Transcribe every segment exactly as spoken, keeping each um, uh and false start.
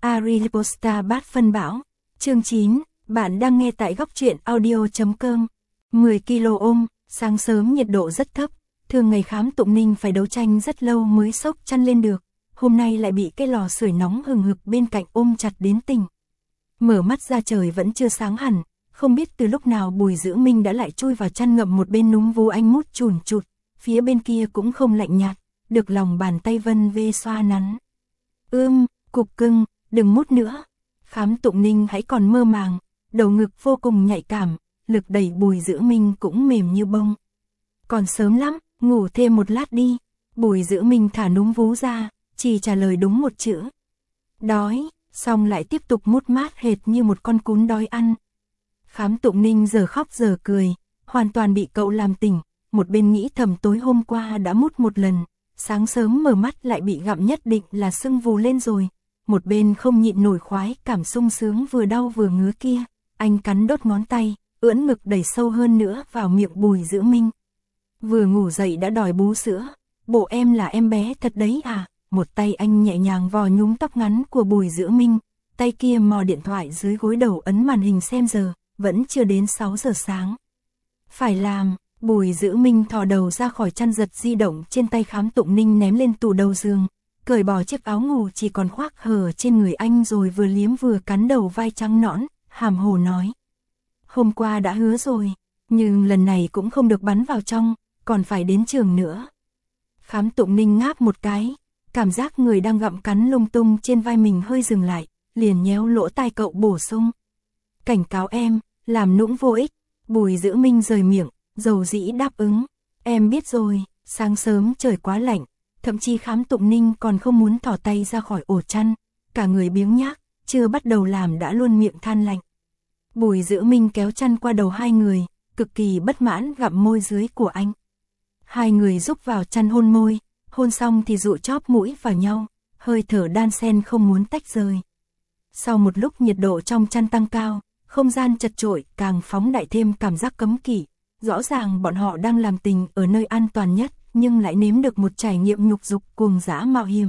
Ariposta bát phân bão. Chương chín, bạn đang nghe tại góc truyện audio.com. mười ki lô ôm, sáng sớm nhiệt độ rất thấp, thường ngày Khám Tụng Ninh phải đấu tranh rất lâu mới xốc chăn lên được, hôm nay lại bị cái lò sưởi nóng hừng hực bên cạnh ôm chặt đến tỉnh. Mở mắt ra trời vẫn chưa sáng hẳn, không biết từ lúc nào Bùi Dữ Minh đã lại chui vào chăn ngậm một bên núm vú anh mút chùn chụt, phía bên kia cũng không lạnh nhạt, được lòng bàn tay vân vê xoa nắn. Ưm, cục cưng, đừng mút nữa. Khám Tụng Ninh hãy còn mơ màng, đầu ngực vô cùng nhạy cảm, lực đẩy Bùi Dữ Minh cũng mềm như bông. Còn sớm lắm, ngủ thêm một lát đi. Bùi Dữ Minh thả núm vú ra, chỉ trả lời đúng một chữ. Đói, xong lại tiếp tục mút mát hệt như một con cún đói ăn. Khám Tụng Ninh giờ khóc giờ cười, hoàn toàn bị cậu làm tỉnh, một bên nghĩ thầm tối hôm qua đã mút một lần, sáng sớm mở mắt lại bị gặm nhất định là sưng vù lên rồi. Một bên không nhịn nổi khoái cảm sung sướng vừa đau vừa ngứa kia, anh cắn đốt ngón tay, ưỡn ngực đẩy sâu hơn nữa vào miệng Bùi Dữ Minh. Vừa ngủ dậy đã đòi bú sữa, bộ em là em bé thật đấy à? Một tay anh nhẹ nhàng vò nhúm tóc ngắn của Bùi Dữ Minh, tay kia mò điện thoại dưới gối đầu ấn màn hình xem giờ, vẫn chưa đến sáu giờ sáng. Phải làm, Bùi Dữ Minh thò đầu ra khỏi chăn giật di động trên tay Khám Tụng Ninh ném lên tủ đầu giường, cởi bỏ chiếc áo ngủ chỉ còn khoác hở trên người anh rồi vừa liếm vừa cắn đầu vai trắng nõn, hàm hồ nói. Hôm qua đã hứa rồi, nhưng lần này cũng không được bắn vào trong, còn phải đến trường nữa. Khám Tụng Ninh ngáp một cái, cảm giác người đang gặm cắn lung tung trên vai mình hơi dừng lại, liền nhéo lỗ tai cậu bổ sung. Cảnh cáo em, làm nũng vô ích. Bùi Dữ Minh rời miệng, dầu dĩ đáp ứng. Em biết rồi, sáng sớm trời quá lạnh, thậm chí Khám Tụng Ninh còn không muốn thỏ tay ra khỏi ổ chăn, cả người biếng nhác, chưa bắt đầu làm đã luôn miệng than lạnh. Bùi Dữ Minh kéo chăn qua đầu hai người, cực kỳ bất mãn gặm môi dưới của anh. Hai người rúc vào chăn hôn môi, hôn xong thì dụ chóp mũi vào nhau, hơi thở đan xen không muốn tách rời. Sau một lúc nhiệt độ trong chăn tăng cao, không gian chật chội càng phóng đại thêm cảm giác cấm kỵ. Rõ ràng bọn họ đang làm tình ở nơi an toàn nhất, nhưng lại nếm được một trải nghiệm nhục dục cuồng dã mạo hiểm.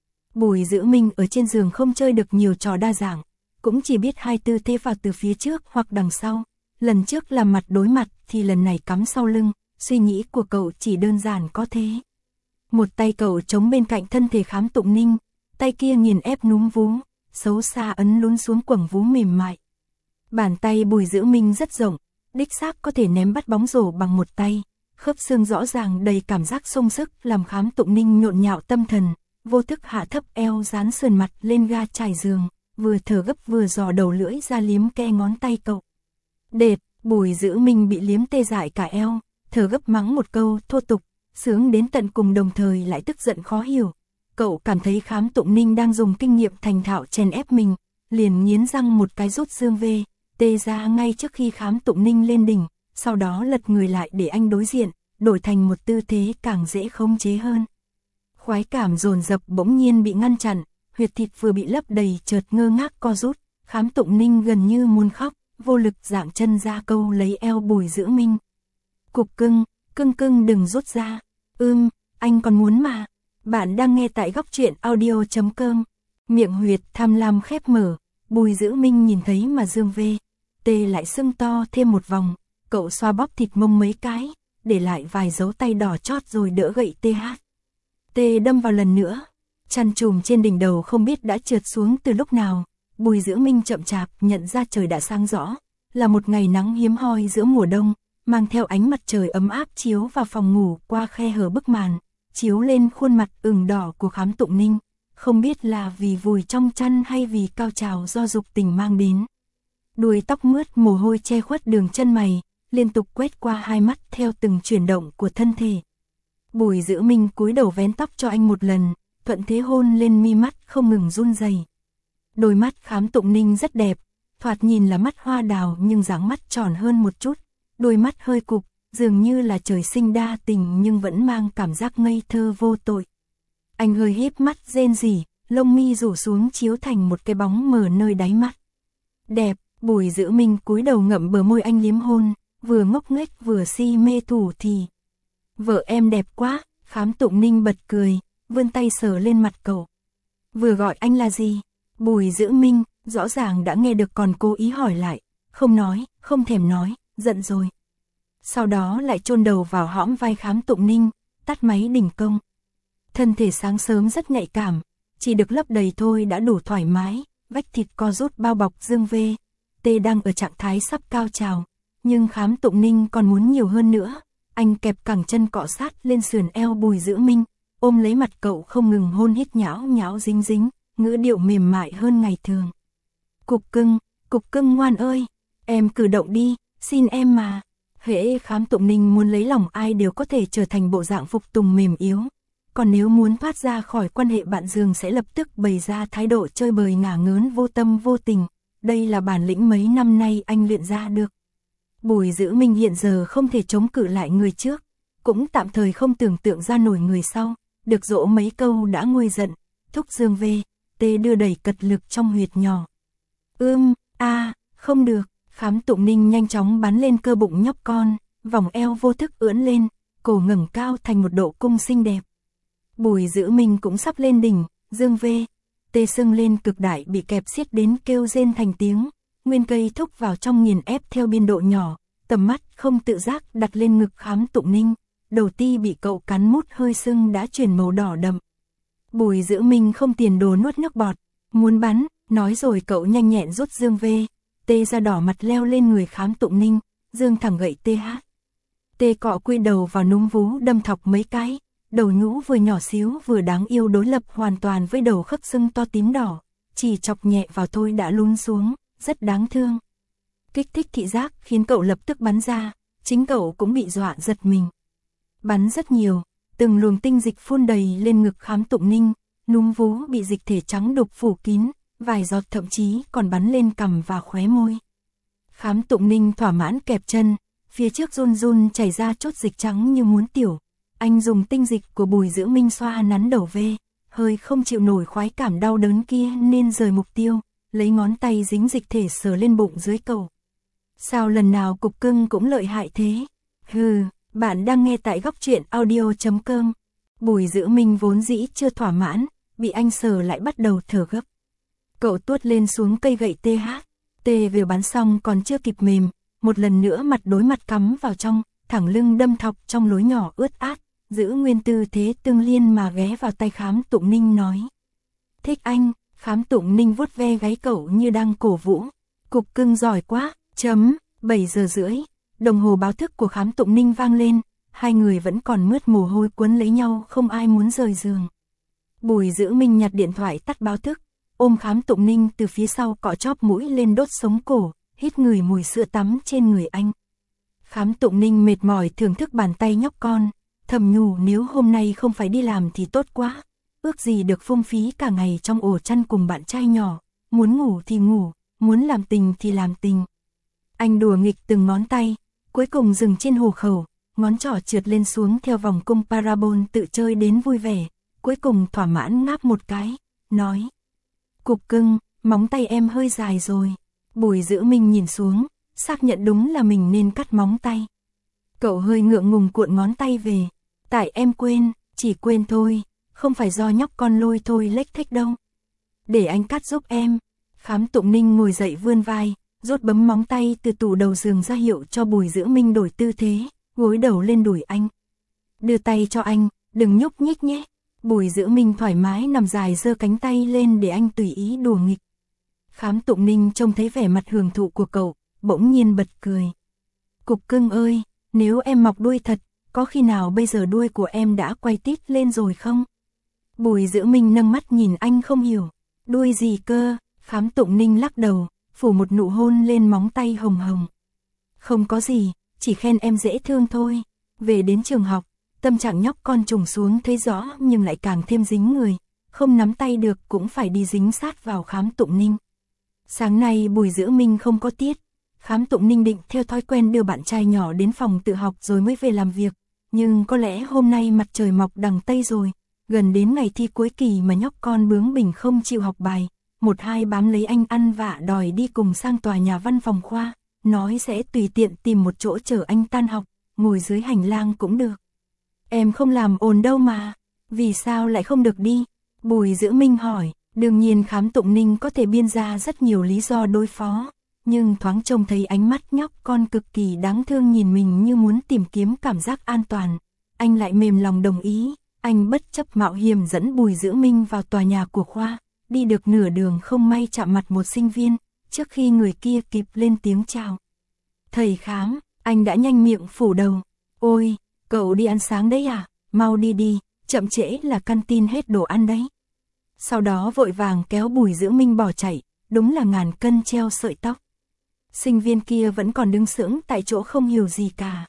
Bùi Dữ Minh ở trên giường không chơi được nhiều trò đa dạng, cũng chỉ biết hai tư thế vào từ phía trước hoặc đằng sau. Lần trước là mặt đối mặt thì lần này cắm sau lưng, suy nghĩ của cậu chỉ đơn giản có thế. Một tay cậu chống bên cạnh thân thể Khám Tụng Ninh, tay kia nghiền ép núm vú, xấu xa ấn lún xuống quầng vú mềm mại. Bàn tay Bùi Dữ Minh rất rộng, đích xác có thể ném bắt bóng rổ bằng một tay, khớp xương rõ ràng đầy cảm giác sung sức làm Khám Tụng Ninh nhộn nhạo tâm thần, vô thức hạ thấp eo dán sườn mặt lên ga trải giường, vừa thở gấp vừa dò đầu lưỡi ra liếm ke ngón tay cậu. Đệt, Bùi Dữ Minh bị liếm tê dại cả eo, thở gấp mắng một câu thô tục, sướng đến tận cùng đồng thời lại tức giận khó hiểu. Cậu cảm thấy Khám Tụng Ninh đang dùng kinh nghiệm thành thạo chèn ép mình, liền nghiến răng một cái rút xương vê, tê ra ngay trước khi Khám Tụng Ninh lên đỉnh, sau đó lật người lại để anh đối diện, đổi thành một tư thế càng dễ khống chế hơn. Khoái cảm dồn dập bỗng nhiên bị ngăn chặn, huyệt thịt vừa bị lấp đầy chợt ngơ ngác co rút, Khám Tụng Ninh gần như muốn khóc, vô lực giãng chân ra câu lấy eo Bùi Dữ Minh. Cục cưng, cưng cưng đừng rút ra. Ưm, anh còn muốn mà. Bạn đang nghe tại góc truyện audio.com. Miệng huyệt tham lam khép mở, Bùi Dữ Minh nhìn thấy mà dương vê, tê lại sưng to thêm một vòng, cậu xoa bóp thịt mông mấy cái, để lại vài dấu tay đỏ chót rồi đỡ gậy tê hát. Tê đâm vào lần nữa, chăn trùm trên đỉnh đầu không biết đã trượt xuống từ lúc nào. Bùi Dữ Minh chậm chạp nhận ra trời đã sáng rõ, là một ngày nắng hiếm hoi giữa mùa đông, mang theo ánh mặt trời ấm áp chiếu vào phòng ngủ qua khe hở bức màn, chiếu lên khuôn mặt ửng đỏ của Khám Tụng Ninh, không biết là vì vùi trong chăn hay vì cao trào do dục tình mang đến. Đuôi tóc mướt mồ hôi che khuất đường chân mày, liên tục quét qua hai mắt theo từng chuyển động của thân thể. Bùi Dữ Minh cúi đầu vén tóc cho anh một lần, thuận thế hôn lên mi mắt không ngừng run rẩy. Đôi mắt Khám Tụng Ninh rất đẹp, thoạt nhìn là mắt hoa đào nhưng dáng mắt tròn hơn một chút, đôi mắt hơi cụp, dường như là trời sinh đa tình nhưng vẫn mang cảm giác ngây thơ vô tội. Anh hơi híp mắt rên rỉ, lông mi rủ xuống chiếu thành một cái bóng mờ nơi đáy mắt. Đẹp, Bùi Dữ Minh cúi đầu ngậm bờ môi anh liếm hôn, vừa ngốc nghếch vừa si mê thủ thì. Vợ em đẹp quá, Khám Tụng Ninh bật cười, vươn tay sờ lên mặt cậu. Vừa gọi anh là gì? Bùi Dữ Minh, rõ ràng đã nghe được còn cố ý hỏi lại, không nói, không thèm nói, giận rồi. Sau đó lại chôn đầu vào hõm vai Khám Tụng Ninh, tắt máy đình công. Thân thể sáng sớm rất nhạy cảm, chỉ được lấp đầy thôi đã đủ thoải mái, vách thịt co rút bao bọc Dương V. T đang ở trạng thái sắp cao trào, nhưng Khám Tụng Ninh còn muốn nhiều hơn nữa. Anh kẹp cẳng chân cọ sát lên sườn eo Bùi Dữ Minh, ôm lấy mặt cậu không ngừng hôn hít nhão nhão dính dính, ngữ điệu mềm mại hơn ngày thường. Cục cưng, cục cưng ngoan ơi, em cử động đi, xin em mà. Hễ Khám Tụng Ninh muốn lấy lòng ai đều có thể trở thành bộ dạng phục tùng mềm yếu. Còn nếu muốn thoát ra khỏi quan hệ bạn giường sẽ lập tức bày ra thái độ chơi bời ngả ngớn vô tâm vô tình. Đây là bản lĩnh mấy năm nay anh luyện ra được. Bùi Dữ Minh hiện giờ không thể chống cự lại người trước, cũng tạm thời không tưởng tượng ra nổi người sau, được dỗ mấy câu đã nguôi giận, thúc Dương V. T đưa đẩy cật lực trong huyệt nhỏ. Ưm, a, à, không được, Khám Tụng Ninh nhanh chóng bắn lên cơ bụng nhóc con, vòng eo vô thức ưỡn lên, cổ ngẩng cao thành một độ cung xinh đẹp. Bùi Dữ Minh cũng sắp lên đỉnh, Dương V. T sưng lên cực đại bị kẹp siết đến kêu rên thành tiếng, nguyên cây thúc vào trong nghiền ép theo biên độ nhỏ, tầm mắt không tự giác đặt lên ngực Khám Tụng Ninh, đầu ti bị cậu cắn mút hơi sưng đã chuyển màu đỏ đậm. Bùi Dữ Minh không tiền đồ nuốt nước bọt, muốn bắn, nói rồi cậu nhanh nhẹn rút Dương V. T ra đỏ mặt leo lên người Khám Tụng Ninh, Dương thẳng gậy T H. T cọ quy đầu vào núm vú đâm thọc mấy cái, đầu nhũ vừa nhỏ xíu vừa đáng yêu đối lập hoàn toàn với đầu khớp xương to tím đỏ, chỉ chọc nhẹ vào thôi đã lún xuống, rất đáng thương. Kích thích thị giác khiến cậu lập tức bắn ra, chính cậu cũng bị dọa giật mình. Bắn rất nhiều, từng luồng tinh dịch phun đầy lên ngực Khám Tụng Ninh, núm vú bị dịch thể trắng đục phủ kín, vài giọt thậm chí còn bắn lên cằm và khóe môi. Khám Tụng Ninh thỏa mãn kẹp chân, phía trước run run chảy ra chốt dịch trắng như muốn tiểu. Anh dùng tinh dịch của Bùi Dữ Minh xoa nắn đầu V, hơi không chịu nổi khoái cảm đau đớn kia nên rời mục tiêu, lấy ngón tay dính dịch thể sờ lên bụng dưới cầu. Sao lần nào cục cưng cũng lợi hại thế? Hừ, bạn đang nghe tại góc truyện audio chấm com. Bùi Dữ Minh vốn dĩ chưa thỏa mãn, bị anh sờ lại bắt đầu thở gấp. Cậu tuốt lên xuống cây gậy T H, T vừa bắn xong còn chưa kịp mềm, một lần nữa mặt đối mặt cắm vào trong, thẳng lưng đâm thọc trong lối nhỏ ướt át, giữ nguyên tư thế tương liên mà ghé vào tay Khám Tụng Ninh nói. Thích anh, Khám Tụng Ninh vuốt ve gáy cậu như đang cổ vũ. Cục cưng giỏi quá, chấm, bảy giờ rưỡi, đồng hồ báo thức của Khám Tụng Ninh vang lên, hai người vẫn còn mướt mồ hôi quấn lấy nhau không ai muốn rời giường. Bùi Dữ Minh nhặt điện thoại tắt báo thức, ôm Khám Tụng Ninh từ phía sau cọ chóp mũi lên đốt sống cổ, hít người mùi sữa tắm trên người anh. Khám Tụng Ninh mệt mỏi thưởng thức bàn tay nhóc con, thầm nhủ nếu hôm nay không phải đi làm thì tốt quá, ước gì được phung phí cả ngày trong ổ chăn cùng bạn trai nhỏ, muốn ngủ thì ngủ, muốn làm tình thì làm tình. Anh đùa nghịch từng ngón tay, cuối cùng dừng trên hồ khẩu, ngón trỏ trượt lên xuống theo vòng cung parabol tự chơi đến vui vẻ, cuối cùng thỏa mãn ngáp một cái, nói. Cục cưng, móng tay em hơi dài rồi. Bùi Dữ Minh nhìn xuống, xác nhận đúng là mình nên cắt móng tay. Cậu hơi ngượng ngùng cuộn ngón tay về. Tại em quên, chỉ quên thôi, không phải do nhóc con lôi thôi lếch thếch đâu. Để anh cắt giúp em. Khám Tụng Ninh ngồi dậy vươn vai, rút bấm móng tay từ tủ đầu giường ra hiệu cho Bùi Dữ Minh đổi tư thế, gối đầu lên đùi anh. Đưa tay cho anh, đừng nhúc nhích nhé. Bùi Dữ Minh thoải mái nằm dài giơ cánh tay lên để anh tùy ý đùa nghịch. Khám Tụng Ninh trông thấy vẻ mặt hưởng thụ của cậu, bỗng nhiên bật cười. Cục cưng ơi, nếu em mọc đuôi thật, có khi nào bây giờ đuôi của em đã quay tít lên rồi không? Bùi Dữ Minh nâng mắt nhìn anh không hiểu. Đuôi gì cơ? Khám Tụng Ninh lắc đầu, phủ một nụ hôn lên móng tay hồng hồng. Không có gì, chỉ khen em dễ thương thôi. Về đến trường học, tâm trạng nhóc con trùng xuống thấy rõ nhưng lại càng thêm dính người, không nắm tay được cũng phải đi dính sát vào Khám Tụng Ninh. Sáng nay Bùi Dữ Minh không có tiết, Khám Tụng Ninh định theo thói quen đưa bạn trai nhỏ đến phòng tự học rồi mới về làm việc, nhưng có lẽ hôm nay mặt trời mọc đằng Tây rồi, gần đến ngày thi cuối kỳ mà nhóc con bướng bỉnh không chịu học bài, một hai bám lấy anh ăn vạ đòi đi cùng sang tòa nhà văn phòng khoa, nói sẽ tùy tiện tìm một chỗ chở anh tan học, ngồi dưới hành lang cũng được. Em không làm ồn đâu mà, vì sao lại không được đi? Bùi Dữ Minh hỏi, Đương nhiên Khám Tụng Ninh có thể biên ra rất nhiều lý do đối phó, nhưng thoáng trông thấy ánh mắt nhóc con cực kỳ đáng thương nhìn mình như muốn tìm kiếm cảm giác an toàn. Anh lại mềm lòng đồng ý, anh bất chấp mạo hiểm dẫn Bùi Dữ Minh vào tòa nhà của khoa, đi được nửa đường không may chạm mặt một sinh viên, trước khi người kia kịp lên tiếng chào. Thầy Khám, anh đã nhanh miệng phủ đầu, ôi, cậu đi ăn sáng đấy à, mau đi đi, chậm trễ là căn tin hết đồ ăn đấy. Sau đó vội vàng kéo Bùi Dữ Minh bỏ chạy, đúng là ngàn cân treo sợi tóc. Sinh viên kia vẫn còn đứng sững tại chỗ không hiểu gì cả.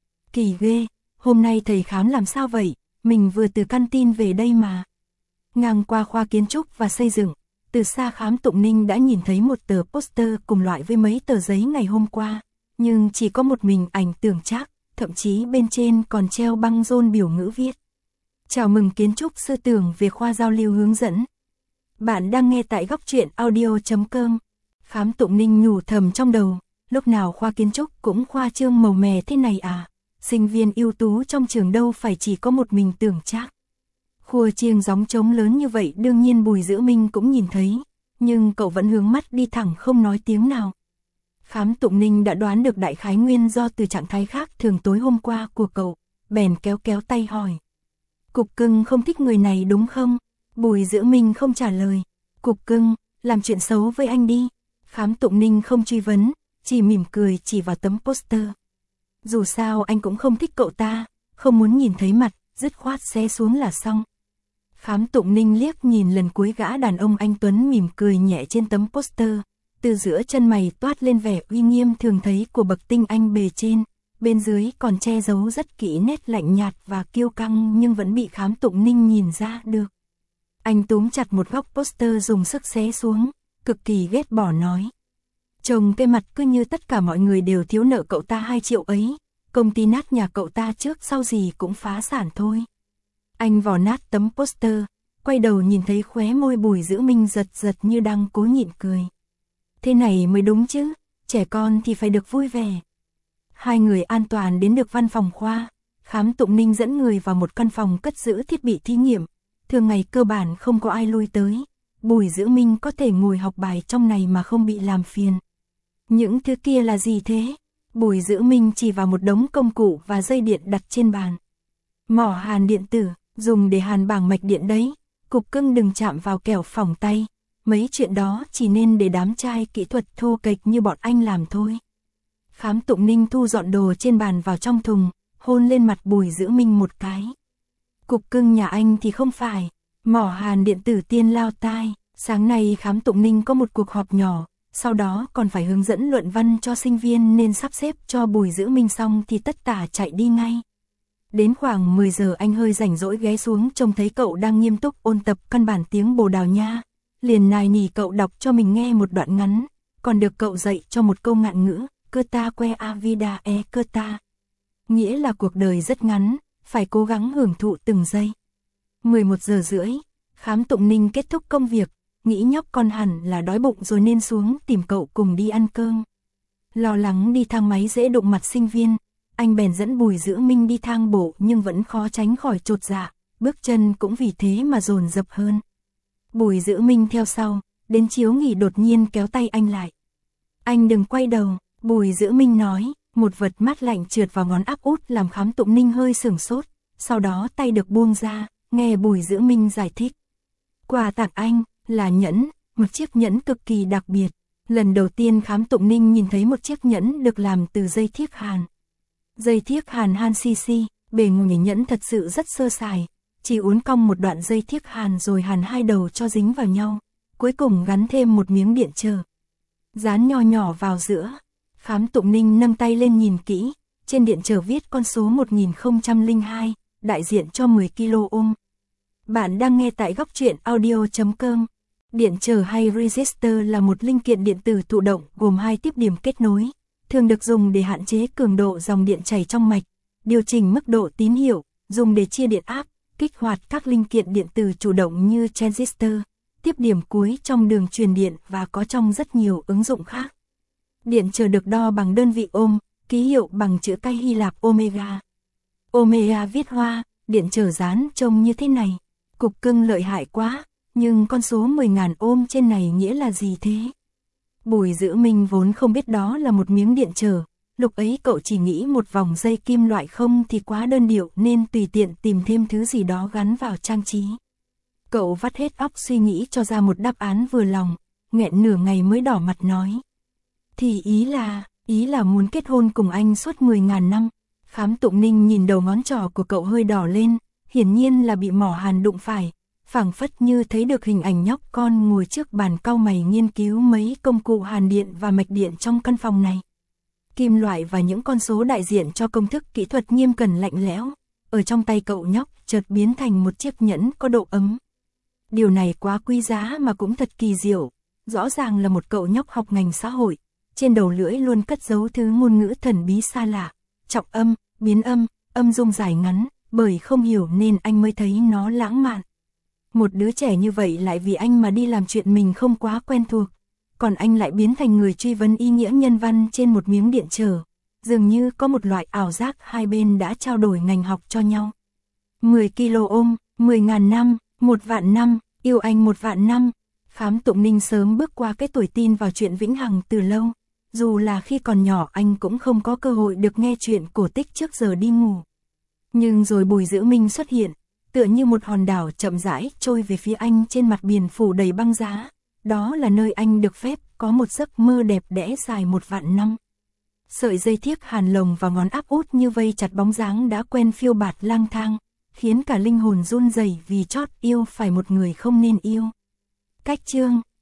Kỳ ghê, hôm nay thầy Khám làm sao vậy, mình vừa từ căn tin về đây mà. Ngang qua khoa kiến trúc và xây dựng, từ xa Khám Tụng Ninh đã nhìn thấy một tờ poster cùng loại với mấy tờ giấy ngày hôm qua, nhưng chỉ có một mình ảnh Tưởng Trác, thậm chí bên trên còn treo băng rôn biểu ngữ viết. Chào mừng kiến trúc sư Tưởng về khoa giao lưu hướng dẫn. Bạn đang nghe tại góc truyện audio chấm com. Khám Tụng Ninh nhủ thầm trong đầu, lúc nào khoa kiến trúc cũng khoa trương màu mè thế này à, sinh viên ưu tú trong trường đâu phải chỉ có một mình Tưởng Trác. Khua chiêng gióng trống lớn như vậy đương nhiên Bùi Dữ Minh cũng nhìn thấy, nhưng cậu vẫn hướng mắt đi thẳng không nói tiếng nào. Khám Tụng Ninh đã đoán được đại khái nguyên do từ trạng thái khác thường tối hôm qua của cậu, bèn kéo kéo tay hỏi. Cục Cưng không thích người này đúng không? Bùi Dữ Minh không trả lời. Cục Cưng, làm chuyện xấu với anh đi. Khám Tụng Ninh không truy vấn, chỉ mỉm cười chỉ vào tấm poster. Dù sao anh cũng không thích cậu ta, không muốn nhìn thấy mặt, dứt khoát xé xuống là xong. Khám Tụng Ninh liếc nhìn lần cuối gã đàn ông anh tuấn mỉm cười nhẹ trên tấm poster, từ giữa chân mày toát lên vẻ uy nghiêm thường thấy của bậc tinh anh bề trên, bên dưới còn che giấu rất kỹ nét lạnh nhạt và kiêu căng nhưng vẫn bị Khám Tụng Ninh nhìn ra được. Anh túm chặt một góc poster dùng sức xé xuống, cực kỳ ghét bỏ nói. Trông cái mặt cứ như tất cả mọi người đều thiếu nợ cậu ta hai triệu ấy, công ty nát nhà cậu ta trước sau gì cũng phá sản thôi. Anh vò nát tấm poster, quay đầu nhìn thấy khóe môi Bùi Dữ Minh giật giật như đang cố nhịn cười. Thế này mới đúng chứ, trẻ con thì phải được vui vẻ. Hai người an toàn đến được văn phòng khoa, Khám Tụng Ninh dẫn người vào một căn phòng cất giữ thiết bị thí nghiệm, thường ngày cơ bản không có ai lui tới, Bùi Dữ Minh có thể ngồi học bài trong này mà không bị làm phiền. Những thứ kia là gì thế? Bùi Dữ Minh chỉ vào một đống công cụ và dây điện đặt trên bàn. Mỏ hàn điện tử, dùng để hàn bảng mạch điện đấy, Cục Cưng đừng chạm vào kẻo phỏng tay, mấy chuyện đó chỉ nên để đám trai kỹ thuật thô kệch như bọn anh làm thôi. Khám Tụng Ninh thu dọn đồ trên bàn vào trong thùng, hôn lên mặt Bùi Dữ Minh một cái. Cục Cưng nhà anh thì không phải, mỏ hàn điện tử tiên lao tai, sáng nay Khám Tụng Ninh có một cuộc họp nhỏ, sau đó còn phải hướng dẫn luận văn cho sinh viên nên sắp xếp cho Bùi Dữ Minh xong thì tất tả chạy đi ngay. Đến khoảng mười giờ anh hơi rảnh rỗi ghé xuống trông thấy cậu đang nghiêm túc ôn tập căn bản tiếng Bồ Đào Nha, liền nài nỉ cậu đọc cho mình nghe một đoạn ngắn, còn được cậu dạy cho một câu ngạn ngữ, cơ ta que a vida e cơ ta. Nghĩa là cuộc đời rất ngắn, phải cố gắng hưởng thụ từng giây. mười một giờ rưỡi, Khám Tụng Ninh kết thúc công việc, nghĩ nhóc con hẳn là đói bụng rồi nên xuống tìm cậu cùng đi ăn cơm. Lo lắng đi thang máy dễ đụng mặt sinh viên, anh bèn dẫn Bùi Dữ Minh đi thang bộ nhưng vẫn khó tránh khỏi chột dạ, bước chân cũng vì thế mà dồn dập hơn. Bùi Dữ Minh theo sau, đến chiếu nghỉ đột nhiên kéo tay anh lại. Anh đừng quay đầu, Bùi Dữ Minh nói, một vật mát lạnh trượt vào ngón áp út làm Khám Tụng Ninh hơi sửng sốt, sau đó tay được buông ra, nghe Bùi Dữ Minh giải thích. Quà tặng anh là nhẫn, một chiếc nhẫn cực kỳ đặc biệt. Lần đầu tiên Khám Tụng Ninh nhìn thấy một chiếc nhẫn được làm từ dây thiếc hàn. Dây thiếc hàn Han xê xê, bề ngoài nhẫn thật sự rất sơ sài, chỉ uốn cong một đoạn dây thiếc hàn rồi hàn hai đầu cho dính vào nhau, cuối cùng gắn thêm một miếng điện chờ. Dán nho nhỏ vào giữa. Khám Tụng Ninh nâng tay lên nhìn kỹ, trên điện chờ viết con số một nghìn không trăm lẻ hai, đại diện cho mười ki lô ôm. Bạn đang nghe tại góc truyện audio chấm com. Điện trở hay resistor là một linh kiện điện tử thụ động gồm hai tiếp điểm kết nối, thường được dùng để hạn chế cường độ dòng điện chảy trong mạch, điều chỉnh mức độ tín hiệu, dùng để chia điện áp, kích hoạt các linh kiện điện tử chủ động như transistor, tiếp điểm cuối trong đường truyền điện và có trong rất nhiều ứng dụng khác. Điện trở được đo bằng đơn vị ohm, ký hiệu bằng chữ cái Hy Lạp omega. Omega viết hoa, điện trở dán trông như thế này. Cục Cưng lợi hại quá, Nhưng con số mười ngàn ôm trên này nghĩa là gì thế? Bùi Dữ Minh vốn không biết đó là một miếng điện trở, lúc ấy cậu chỉ nghĩ một vòng dây kim loại không thì quá đơn điệu nên tùy tiện tìm thêm thứ gì đó gắn vào trang trí. Cậu vắt hết óc suy nghĩ cho ra một đáp án vừa lòng, nghẹn nửa ngày mới đỏ mặt nói. Thì ý là, ý là muốn kết hôn cùng anh suốt mười ngàn năm. Khám Tụng Ninh nhìn đầu ngón trỏ của cậu hơi đỏ lên, hiển nhiên là bị mỏ hàn đụng phải, phảng phất như thấy được hình ảnh nhóc con ngồi trước bàn cau mày nghiên cứu mấy công cụ hàn điện và mạch điện trong căn phòng này. Kim loại và những con số đại diện cho công thức kỹ thuật nghiêm cẩn lạnh lẽo, ở trong tay cậu nhóc chợt biến thành một chiếc nhẫn có độ ấm. Điều này quá quý giá mà cũng thật kỳ diệu, rõ ràng là một cậu nhóc học ngành xã hội, trên đầu lưỡi luôn cất giấu thứ ngôn ngữ thần bí xa lạ, trọng âm, biến âm, âm dung dài ngắn, bởi không hiểu nên anh mới thấy nó lãng mạn. Một đứa trẻ như vậy lại vì anh mà đi làm chuyện mình không quá quen thuộc, còn anh lại biến thành người truy vấn ý nghĩa nhân văn trên một miếng điện trở, dường như có một loại ảo giác hai bên đã trao đổi ngành học cho nhau. mười ki lô ôm, mười ngàn năm, một vạn năm, yêu anh một vạn năm. Khám Tụng Ninh sớm bước qua cái tuổi tin vào chuyện vĩnh hằng từ lâu, dù là khi còn nhỏ anh cũng không có cơ hội được nghe chuyện cổ tích trước giờ đi ngủ. Nhưng rồi Bùi Dữ Minh xuất hiện, tựa như một hòn đảo chậm rãi trôi về phía anh trên mặt biển phủ đầy băng giá, đó là nơi anh được phép có một giấc mơ đẹp đẽ dài một vạn năm. Sợi dây thiếc hàn lồng và ngón áp út như vây chặt bóng dáng đã quen phiêu bạt lang thang, khiến cả linh hồn run rẩy vì chót yêu phải một người không nên yêu. Cách chương